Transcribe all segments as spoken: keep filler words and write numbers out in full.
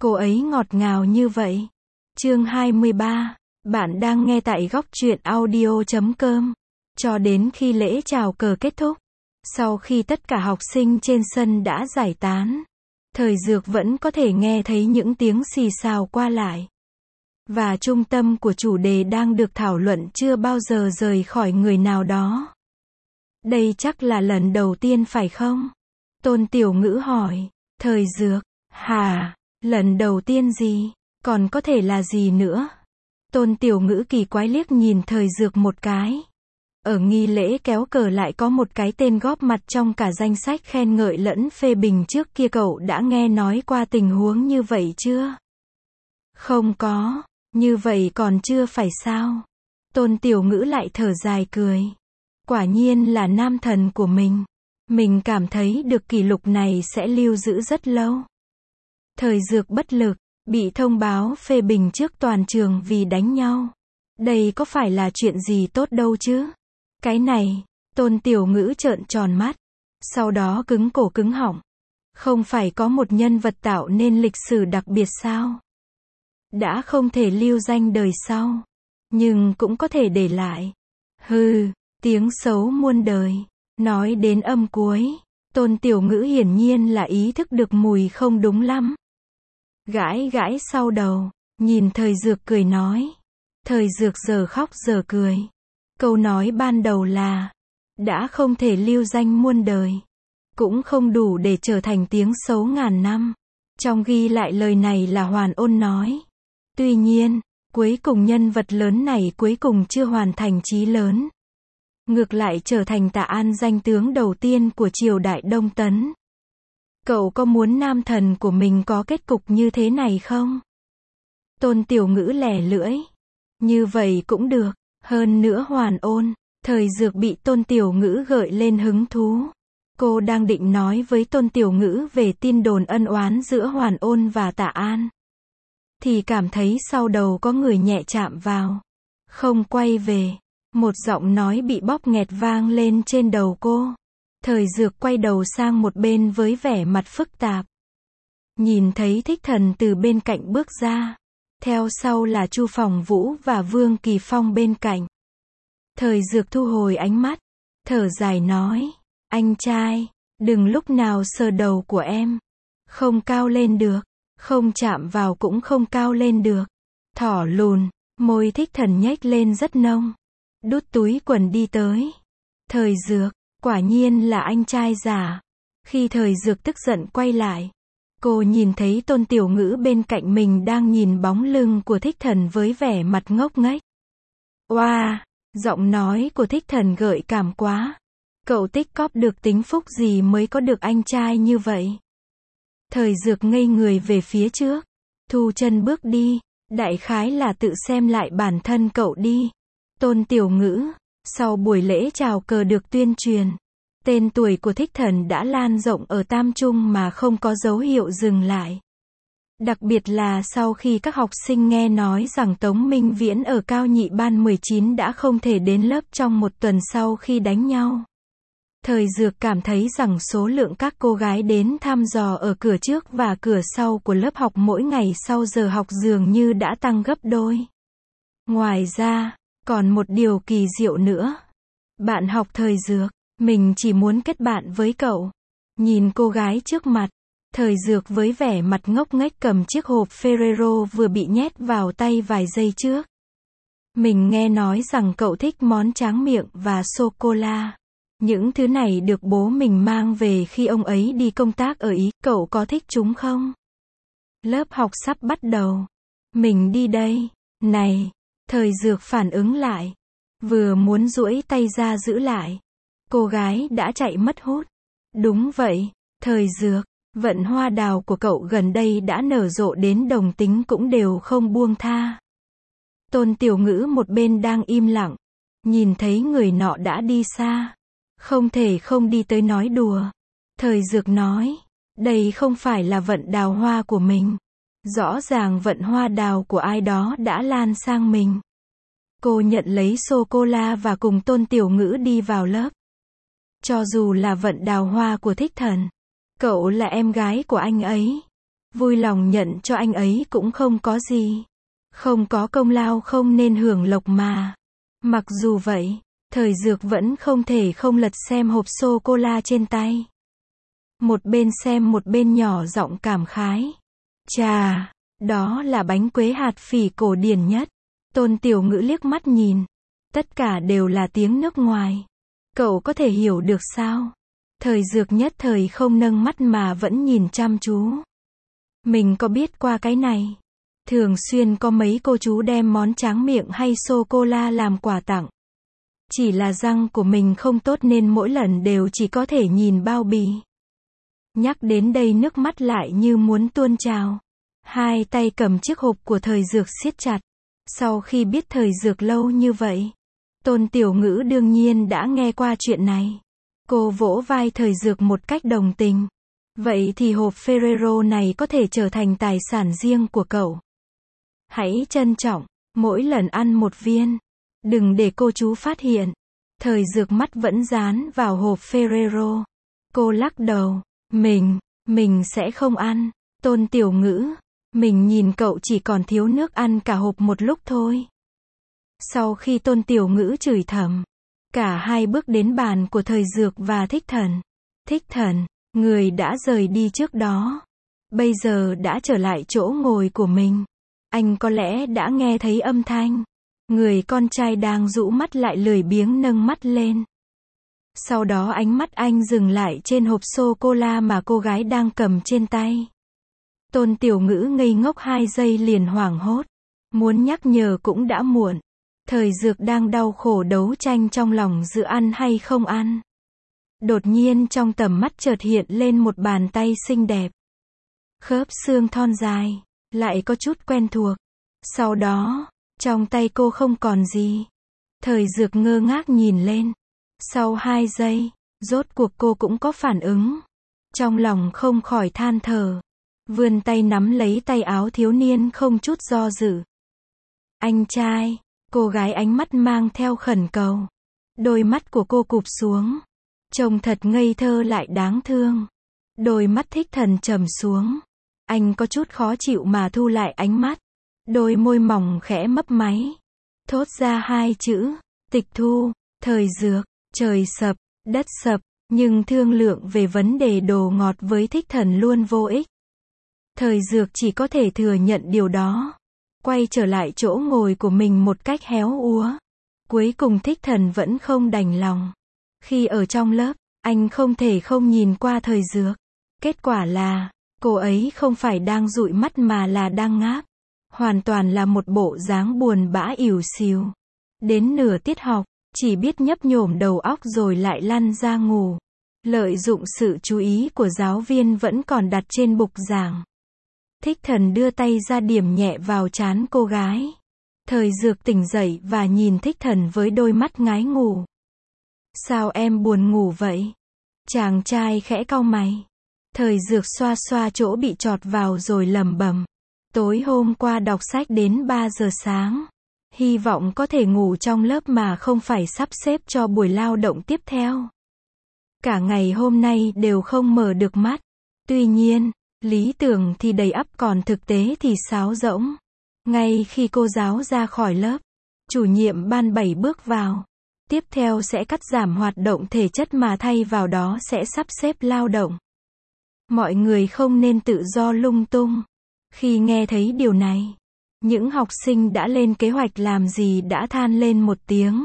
Cô ấy ngọt ngào như vậy. Chương hai mươi ba. Bạn đang nghe tại góc truyện audio chấm com. Cho đến khi lễ chào cờ kết thúc, sau khi tất cả học sinh trên sân đã giải tán, Thời Dược vẫn có thể nghe thấy những tiếng xì xào qua lại. Và trung tâm của chủ đề đang được thảo luận chưa bao giờ rời khỏi người nào đó. Đây chắc là lần đầu tiên phải không? Tôn Tiểu Ngữ hỏi. Thời Dược, hả? Lần đầu tiên gì? Còn có thể là gì nữa? Tôn Tiểu Ngữ kỳ quái liếc nhìn Thời Dược một cái. Ở nghi lễ kéo cờ lại có một cái tên góp mặt trong cả danh sách khen ngợi lẫn phê bình trước kia, cậu đã nghe nói qua tình huống như vậy chưa? Không có, như vậy còn chưa phải sao? Tôn Tiểu Ngữ lại thở dài cười. Quả nhiên là nam thần của mình. Mình cảm thấy được kỷ lục này sẽ lưu giữ rất lâu. Thời Dược bất lực, bị thông báo phê bình trước toàn trường vì đánh nhau. Đây có phải là chuyện gì tốt đâu chứ? Cái này, Tôn Tiểu Ngữ trợn tròn mắt. Sau đó cứng cổ cứng họng. Không phải có một nhân vật tạo nên lịch sử đặc biệt sao? Đã không thể lưu danh đời sau, nhưng cũng có thể để lại. Hừ, tiếng xấu muôn đời. Nói đến âm cuối, Tôn Tiểu Ngữ hiển nhiên là ý thức được mùi không đúng lắm. Gãi gãi sau đầu, nhìn Thời Dược cười nói. Thời Dược giờ khóc giờ cười. Câu nói ban đầu là, đã không thể lưu danh muôn đời, cũng không đủ để trở thành tiếng xấu ngàn năm. Trong ghi lại lời này là Hoàn Ôn nói. Tuy nhiên, cuối cùng nhân vật lớn này cuối cùng chưa hoàn thành chí lớn. Ngược lại trở thành Tạ An danh tướng đầu tiên của triều đại Đông Tấn. Cậu có muốn nam thần của mình có kết cục như thế này không? Tôn Tiểu Ngữ lẻ lưỡi. Như vậy cũng được. Hơn nữa Hoàn Ôn, Thời Dược bị Tôn Tiểu Ngữ gợi lên hứng thú. Cô đang định nói với Tôn Tiểu Ngữ về tin đồn ân oán giữa Hoàn Ôn và Tạ An. Thì cảm thấy sau đầu có người nhẹ chạm vào. Không quay về. Một giọng nói bị bóp nghẹt vang lên trên đầu cô. Thời Dược quay đầu sang một bên với vẻ mặt phức tạp. Nhìn thấy Thích Thần từ bên cạnh bước ra. Theo sau là Chu Phòng Vũ và Vương Kỳ Phong bên cạnh. Thời Dược thu hồi ánh mắt. Thở dài nói. Anh trai, đừng lúc nào sờ đầu của em. Không cao lên được. Không chạm vào cũng không cao lên được. Thỏ lùn, môi Thích Thần nhếch lên rất nông. Đút túi quần đi tới. Thời Dược, quả nhiên là anh trai giả. Khi Thời Dược tức giận quay lại, cô nhìn thấy Tôn Tiểu Ngữ bên cạnh mình đang nhìn bóng lưng của Thích Thần với vẻ mặt ngốc nghếch. Oa, wow, giọng nói của Thích Thần gợi cảm quá. Cậu tích cóp được tính phúc gì mới có được anh trai như vậy? Thời Dược ngây người về phía trước, thu chân bước đi, đại khái là tự xem lại bản thân cậu đi. Tôn Tiểu Ngữ, sau buổi lễ chào cờ được tuyên truyền, tên tuổi của Thích Thần đã lan rộng ở Tam Trung mà không có dấu hiệu dừng lại. Đặc biệt là sau khi các học sinh nghe nói rằng Tống Minh Viễn ở Cao Nhị Ban mười chín đã không thể đến lớp trong một tuần sau khi đánh nhau. Thời Dược cảm thấy rằng số lượng các cô gái đến thăm dò ở cửa trước và cửa sau của lớp học mỗi ngày sau giờ học dường như đã tăng gấp đôi. Ngoài ra, còn một điều kỳ diệu nữa. Bạn học Thời Dược, mình chỉ muốn kết bạn với cậu. Nhìn cô gái trước mặt, Thời Dược với vẻ mặt ngốc nghếch cầm chiếc hộp Ferrero vừa bị nhét vào tay vài giây trước. Mình nghe nói rằng cậu thích món tráng miệng và sô-cô-la. Những thứ này được bố mình mang về khi ông ấy đi công tác ở Ý, cậu có thích chúng không? Lớp học sắp bắt đầu. Mình đi đây. Này! Thời Dược phản ứng lại. Vừa muốn duỗi tay ra giữ lại. Cô gái đã chạy mất hút. Đúng vậy, Thời Dược, vận hoa đào của cậu gần đây đã nở rộ đến đồng tính cũng đều không buông tha. Tôn Tiểu Ngữ một bên đang im lặng. Nhìn thấy người nọ đã đi xa. Không thể không đi tới nói đùa. Thời Dược nói. Đây không phải là vận đào hoa của mình. Rõ ràng vận hoa đào của ai đó đã lan sang mình. Cô nhận lấy sô-cô-la và cùng Tôn Tiểu Ngữ đi vào lớp. Cho dù là vận đào hoa của Thích Thần, cậu là em gái của anh ấy. Vui lòng nhận cho anh ấy cũng không có gì. Không có công lao không nên hưởng lộc mà. Mặc dù vậy, Thời Dược vẫn không thể không lật xem hộp sô-cô-la trên tay. Một bên xem một bên nhỏ giọng cảm khái. Chà, đó là bánh quế hạt phỉ cổ điển nhất. Tôn Tiểu Ngữ liếc mắt nhìn. Tất cả đều là tiếng nước ngoài. Cậu có thể hiểu được sao? Thời Dược nhất thời không nâng mắt mà vẫn nhìn chăm chú. Mình có biết qua cái này. Thường xuyên có mấy cô chú đem món tráng miệng hay sô-cô-la làm quà tặng. Chỉ là răng của mình không tốt nên mỗi lần đều chỉ có thể nhìn bao bì. Nhắc đến đây nước mắt lại như muốn tuôn trào. Hai tay cầm chiếc hộp của Thời Dược siết chặt. Sau khi biết Thời Dược lâu như vậy, Tôn Tiểu Ngữ đương nhiên đã nghe qua chuyện này. Cô vỗ vai Thời Dược một cách đồng tình. Vậy thì hộp Ferrero này có thể trở thành tài sản riêng của cậu. Hãy trân trọng, mỗi lần ăn một viên. Đừng để cô chú phát hiện. Thời Dược mắt vẫn dán vào hộp Ferrero. Cô lắc đầu. Mình, mình sẽ không ăn. Tôn Tiểu Ngữ, mình nhìn cậu chỉ còn thiếu nước ăn cả hộp một lúc thôi. Sau khi Tôn Tiểu Ngữ chửi thầm, cả hai bước đến bàn của Thời Dược và Thích Thần. Thích Thần, người đã rời đi trước đó, bây giờ đã trở lại chỗ ngồi của mình. Anh có lẽ đã nghe thấy âm thanh. Người con trai đang rũ mắt lại lười biếng nâng mắt lên. Sau đó ánh mắt anh dừng lại trên hộp sô-cô-la mà cô gái đang cầm trên tay. Tôn Tiểu Ngữ ngây ngốc hai giây liền hoảng hốt. Muốn nhắc nhở cũng đã muộn. Thời Dược đang đau khổ đấu tranh trong lòng giữa ăn hay không ăn. Đột nhiên trong tầm mắt chợt hiện lên một bàn tay xinh đẹp. Khớp xương thon dài, lại có chút quen thuộc. Sau đó, trong tay cô không còn gì. Thời Dược ngơ ngác nhìn lên. Sau hai giây, rốt cuộc cô cũng có phản ứng. Trong lòng không khỏi than thở. Vươn tay nắm lấy tay áo thiếu niên không chút do dự. Anh trai, cô gái ánh mắt mang theo khẩn cầu. Đôi mắt của cô cụp xuống. Trông thật ngây thơ lại đáng thương. Đôi mắt Thích Thần trầm xuống. Anh có chút khó chịu mà thu lại ánh mắt. Đôi môi mỏng khẽ mấp máy. Thốt ra hai chữ, tịch thu. Thời Dược, trời sập, đất sập. Nhưng thương lượng về vấn đề đồ ngọt với Thích Thần luôn vô ích. Thời Dược chỉ có thể thừa nhận điều đó. Quay trở lại chỗ ngồi của mình một cách héo úa. Cuối cùng Thích Thần vẫn không đành lòng. Khi ở trong lớp, anh không thể không nhìn qua Thời Dược. Kết quả là, cô ấy không phải đang dụi mắt mà là đang ngáp. Hoàn toàn là một bộ dáng buồn bã ỉu xìu. Đến nửa tiết học, chỉ biết nhấp nhổm đầu óc rồi lại lăn ra ngủ. Lợi dụng sự chú ý của giáo viên vẫn còn đặt trên bục giảng. Thích Thần đưa tay ra điểm nhẹ vào trán cô gái. Thời Dược tỉnh dậy và nhìn Thích Thần với đôi mắt ngái ngủ. Sao em buồn ngủ vậy? Chàng trai khẽ cau mày. Thời Dược xoa xoa chỗ bị chọt vào rồi lẩm bẩm. Tối hôm qua đọc sách đến ba giờ sáng. Hy vọng có thể ngủ trong lớp mà không phải sắp xếp cho buổi lao động tiếp theo. Cả ngày hôm nay đều không mở được mắt. Tuy nhiên, lý tưởng thì đầy ắp còn thực tế thì sáo rỗng. Ngay khi cô giáo ra khỏi lớp, chủ nhiệm ban bảy bước vào. Tiếp theo sẽ cắt giảm hoạt động thể chất mà thay vào đó sẽ sắp xếp lao động. Mọi người không nên tự do lung tung. Khi nghe thấy điều này, những học sinh đã lên kế hoạch làm gì đã than lên một tiếng.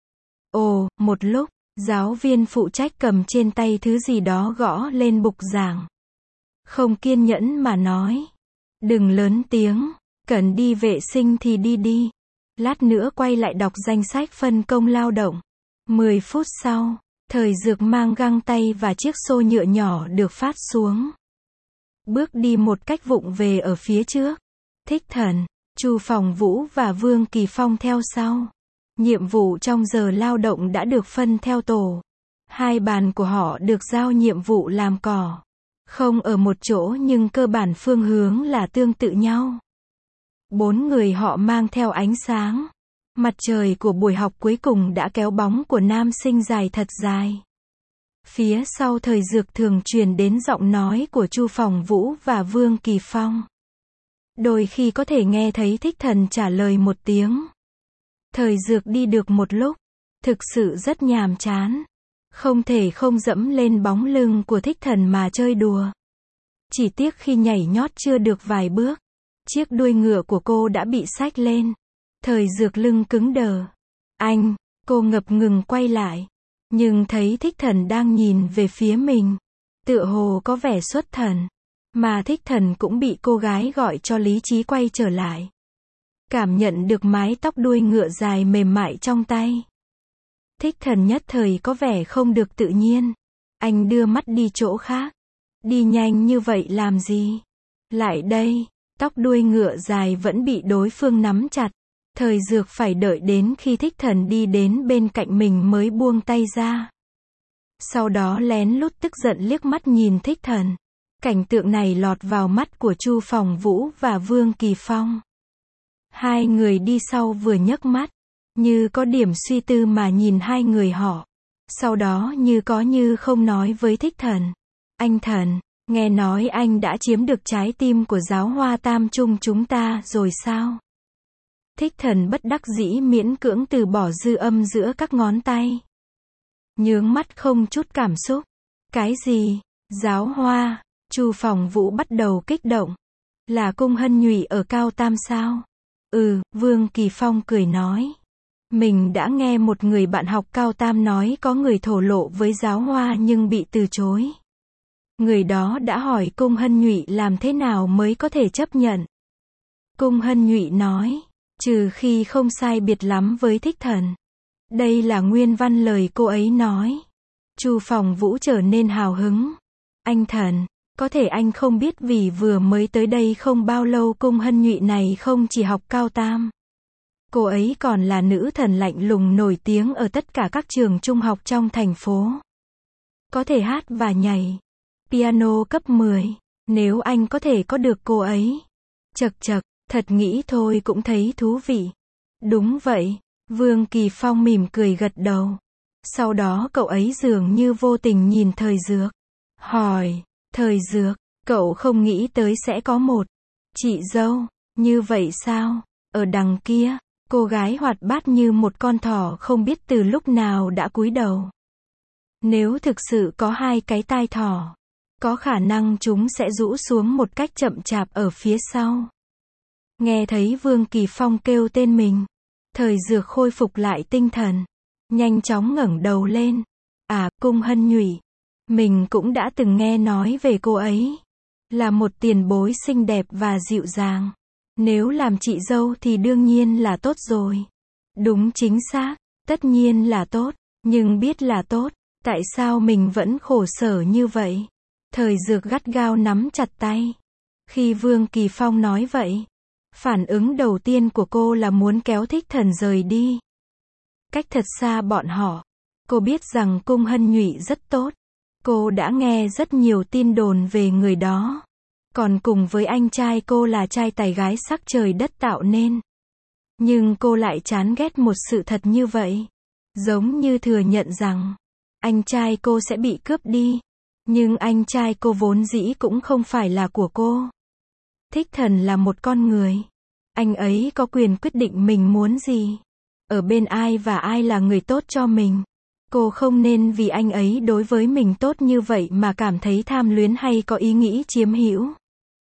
Ồ, một lúc, giáo viên phụ trách cầm trên tay thứ gì đó gõ lên bục giảng. Không kiên nhẫn mà nói. Đừng lớn tiếng, cần đi vệ sinh thì đi đi. Lát nữa quay lại đọc danh sách phân công lao động. mười phút sau, Thời Dược mang găng tay và chiếc xô nhựa nhỏ được phát xuống. Bước đi một cách vụng về ở phía trước. Thích Thần, Chu Phòng Vũ và Vương Kỳ Phong theo sau. Nhiệm vụ trong giờ lao động đã được phân theo tổ. Hai bàn của họ được giao nhiệm vụ làm cỏ. Không ở một chỗ nhưng cơ bản phương hướng là tương tự nhau. Bốn người họ mang theo ánh sáng. Mặt trời của buổi học cuối cùng đã kéo bóng của nam sinh dài thật dài. Phía sau Thời Dược thường truyền đến giọng nói của Chu Phòng Vũ và Vương Kỳ Phong. Đôi khi có thể nghe thấy Thích Thần trả lời một tiếng. Thời Dược đi được một lúc, thực sự rất nhàm chán. Không thể không dẫm lên bóng lưng của Thích Thần mà chơi đùa. Chỉ tiếc khi nhảy nhót chưa được vài bước, chiếc đuôi ngựa của cô đã bị xách lên. Thời Dược lưng cứng đờ. Anh, cô ngập ngừng quay lại. Nhưng thấy Thích Thần đang nhìn về phía mình. Tựa hồ có vẻ xuất thần. Mà Thích Thần cũng bị cô gái gọi cho lý trí quay trở lại. Cảm nhận được mái tóc đuôi ngựa dài mềm mại trong tay. Thích Thần nhất thời có vẻ không được tự nhiên. Anh đưa mắt đi chỗ khác. Đi nhanh như vậy làm gì? Lại đây, tóc đuôi ngựa dài vẫn bị đối phương nắm chặt. Thời Dược phải đợi đến khi Thích Thần đi đến bên cạnh mình mới buông tay ra. Sau đó lén lút tức giận liếc mắt nhìn Thích Thần. Cảnh tượng này lọt vào mắt của Chu Phòng Vũ và Vương Kỳ Phong. Hai người đi sau vừa nhấc mắt, như có điểm suy tư mà nhìn hai người họ. Sau đó như có như không nói với Thích Thần. Anh Thần, nghe nói anh đã chiếm được trái tim của giáo hoa Tam Trung chúng ta rồi sao? Thích Thần bất đắc dĩ miễn cưỡng từ bỏ dư âm giữa các ngón tay. Nhướng mắt không chút cảm xúc. Cái gì? Giáo hoa? Chu Phòng Vũ bắt đầu kích động. Là cung hân nhụy ở Cao Tam sao? Ừ, Vương Kỳ Phong cười nói. Mình đã nghe một người bạn học Cao Tam nói có người thổ lộ với giáo hoa nhưng bị từ chối. Người đó đã hỏi cung hân nhụy làm thế nào mới có thể chấp nhận. Cung hân nhụy nói, trừ khi không sai biệt lắm với Thích Thần. Đây là nguyên văn lời cô ấy nói. Chu Phòng Vũ trở nên hào hứng. Anh Thần, có thể anh không biết vì vừa mới tới đây không bao lâu cung hân nhụy này không chỉ học Cao Tam. Cô ấy còn là nữ thần lạnh lùng nổi tiếng ở tất cả các trường trung học trong thành phố. Có thể hát và nhảy. Piano cấp mười. Nếu anh có thể có được cô ấy. Chật chật, thật nghĩ thôi cũng thấy thú vị. Đúng vậy. Vương Kỳ Phong mỉm cười gật đầu. Sau đó cậu ấy dường như vô tình nhìn Thời Dược. Hỏi, Thời Dược, cậu không nghĩ tới sẽ có một chị dâu, như vậy sao? Ở đằng kia, cô gái hoạt bát như một con thỏ không biết từ lúc nào đã cúi đầu. Nếu thực sự có hai cái tai thỏ, có khả năng chúng sẽ rũ xuống một cách chậm chạp ở phía sau. Nghe thấy Vương Kỳ Phong kêu tên mình, Thời Dược khôi phục lại tinh thần, nhanh chóng ngẩng đầu lên. À, cung hân nhụy. Mình cũng đã từng nghe nói về cô ấy. Là một tiền bối xinh đẹp và dịu dàng. Nếu làm chị dâu thì đương nhiên là tốt rồi. Đúng chính xác, tất nhiên là tốt. Nhưng biết là tốt, tại sao mình vẫn khổ sở như vậy? Thời Dược gắt gao nắm chặt tay. Khi Vương Kỳ Phong nói vậy, phản ứng đầu tiên của cô là muốn kéo Thích Thần rời đi. Cách thật xa bọn họ. Cô biết rằng cung hân nhụy rất tốt. Cô đã nghe rất nhiều tin đồn về người đó. Còn cùng với anh trai cô là trai tài gái sắc trời đất tạo nên. Nhưng cô lại chán ghét một sự thật như vậy. Giống như thừa nhận rằng, anh trai cô sẽ bị cướp đi. Nhưng anh trai cô vốn dĩ cũng không phải là của cô. Thích Thần là một con người. Anh ấy có quyền quyết định mình muốn gì. Ở bên ai và ai là người tốt cho mình. Cô không nên vì anh ấy đối với mình tốt như vậy mà cảm thấy tham luyến hay có ý nghĩ chiếm hữu.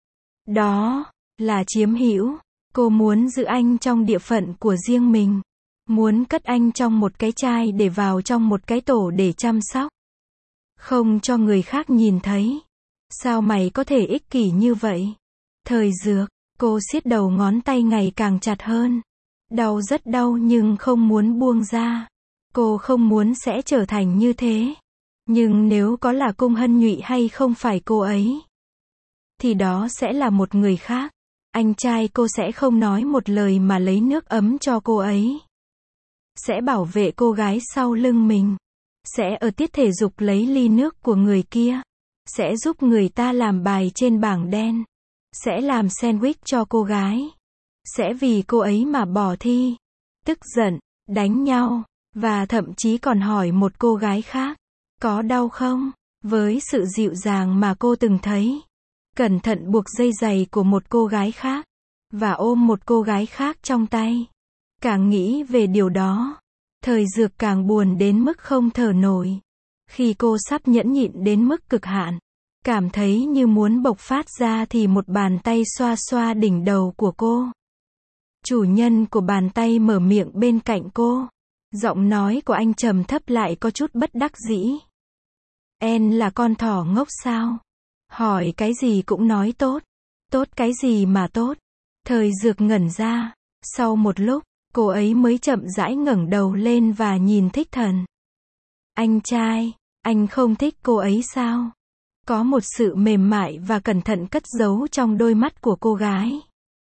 Đó là chiếm hữu. Cô muốn giữ anh trong địa phận của riêng mình. Muốn cất anh trong một cái chai để vào trong một cái tổ để chăm sóc. Không cho người khác nhìn thấy. Sao mày có thể ích kỷ như vậy? Thời Dược, cô siết đầu ngón tay ngày càng chặt hơn. Đau rất đau nhưng không muốn buông ra. Cô không muốn sẽ trở thành như thế. Nhưng nếu có là cung hân nhụy hay không phải cô ấy, thì đó sẽ là một người khác. Anh trai cô sẽ không nói một lời mà lấy nước ấm cho cô ấy. Sẽ bảo vệ cô gái sau lưng mình. Sẽ ở tiết thể dục lấy ly nước của người kia. Sẽ giúp người ta làm bài trên bảng đen. Sẽ làm sandwich cho cô gái. Sẽ vì cô ấy mà bỏ thi. Tức giận, đánh nhau. Và thậm chí còn hỏi một cô gái khác. Có đau không? Với sự dịu dàng mà cô từng thấy, cẩn thận buộc dây giày của một cô gái khác, và ôm một cô gái khác trong tay. Càng nghĩ về điều đó, Thời Dược càng buồn đến mức không thở nổi. Khi cô sắp nhẫn nhịn đến mức cực hạn, cảm thấy như muốn bộc phát ra thì một bàn tay xoa xoa đỉnh đầu của cô. Chủ nhân của bàn tay mở miệng bên cạnh cô. Giọng nói của anh trầm thấp lại có chút bất đắc dĩ. Em là con thỏ ngốc sao? Hỏi cái gì cũng nói tốt. Tốt cái gì mà tốt? Thời Dược ngẩn ra. Sau một lúc, cô ấy mới chậm rãi ngẩng đầu lên và nhìn Thích Thần. Anh trai, anh không thích cô ấy sao? Có một sự mềm mại và cẩn thận cất giấu trong đôi mắt của cô gái.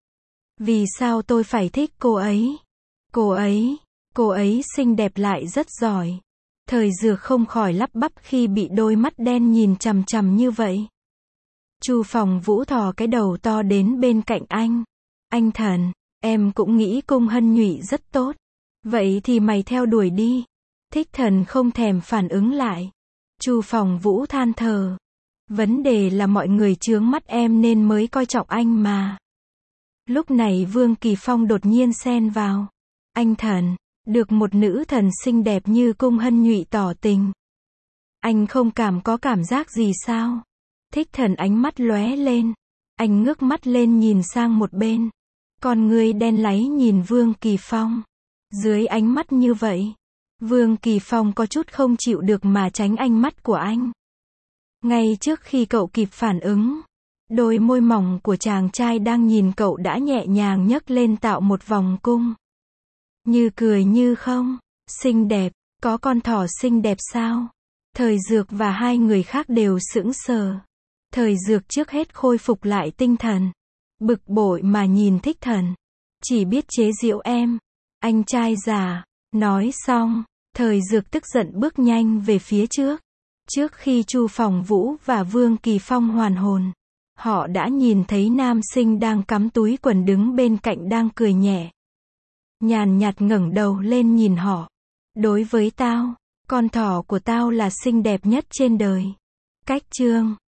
Vì sao tôi phải thích cô ấy? Cô ấy, cô ấy xinh đẹp lại rất giỏi. Thời Dược không khỏi lắp bắp khi bị đôi mắt đen nhìn chằm chằm như vậy. Chu Phòng Vũ thò cái đầu to đến bên cạnh anh. Anh Thần, em cũng nghĩ Cung Hân Nhụy rất tốt. Vậy thì mày theo đuổi đi. Thích Thần không thèm phản ứng lại. Chu Phòng Vũ than thở. Vấn đề là mọi người chướng mắt em nên mới coi trọng anh mà. Lúc này Vương Kỳ Phong đột nhiên xen vào. Anh Thần, được một nữ thần xinh đẹp như Cung Hân Nhụy tỏ tình. Anh không cảm có cảm giác gì sao? Thích Thần ánh mắt lóe lên. Anh ngước mắt lên nhìn sang một bên. Con người đen láy nhìn Vương Kỳ Phong. Dưới ánh mắt như vậy, Vương Kỳ Phong có chút không chịu được mà tránh ánh mắt của anh. Ngay trước khi cậu kịp phản ứng, đôi môi mỏng của chàng trai đang nhìn cậu đã nhẹ nhàng nhấc lên tạo một vòng cung. Như cười như không. Xinh đẹp, có con thỏ xinh đẹp sao? Thời Dược và hai người khác đều sững sờ. Thời Dược trước hết khôi phục lại tinh thần. Bực bội mà nhìn Thích Thần. Chỉ biết chế giễu em. Anh trai già. Nói xong, Thời Dược tức giận bước nhanh về phía trước. Trước khi Chu Phòng Vũ và Vương Kỳ Phong hoàn hồn, họ đã nhìn thấy nam sinh đang cắm túi quần đứng bên cạnh đang cười nhẹ. Nhàn nhạt ngẩng đầu lên nhìn họ. Đối với tao, con thỏ của tao là xinh đẹp nhất trên đời. Cách chương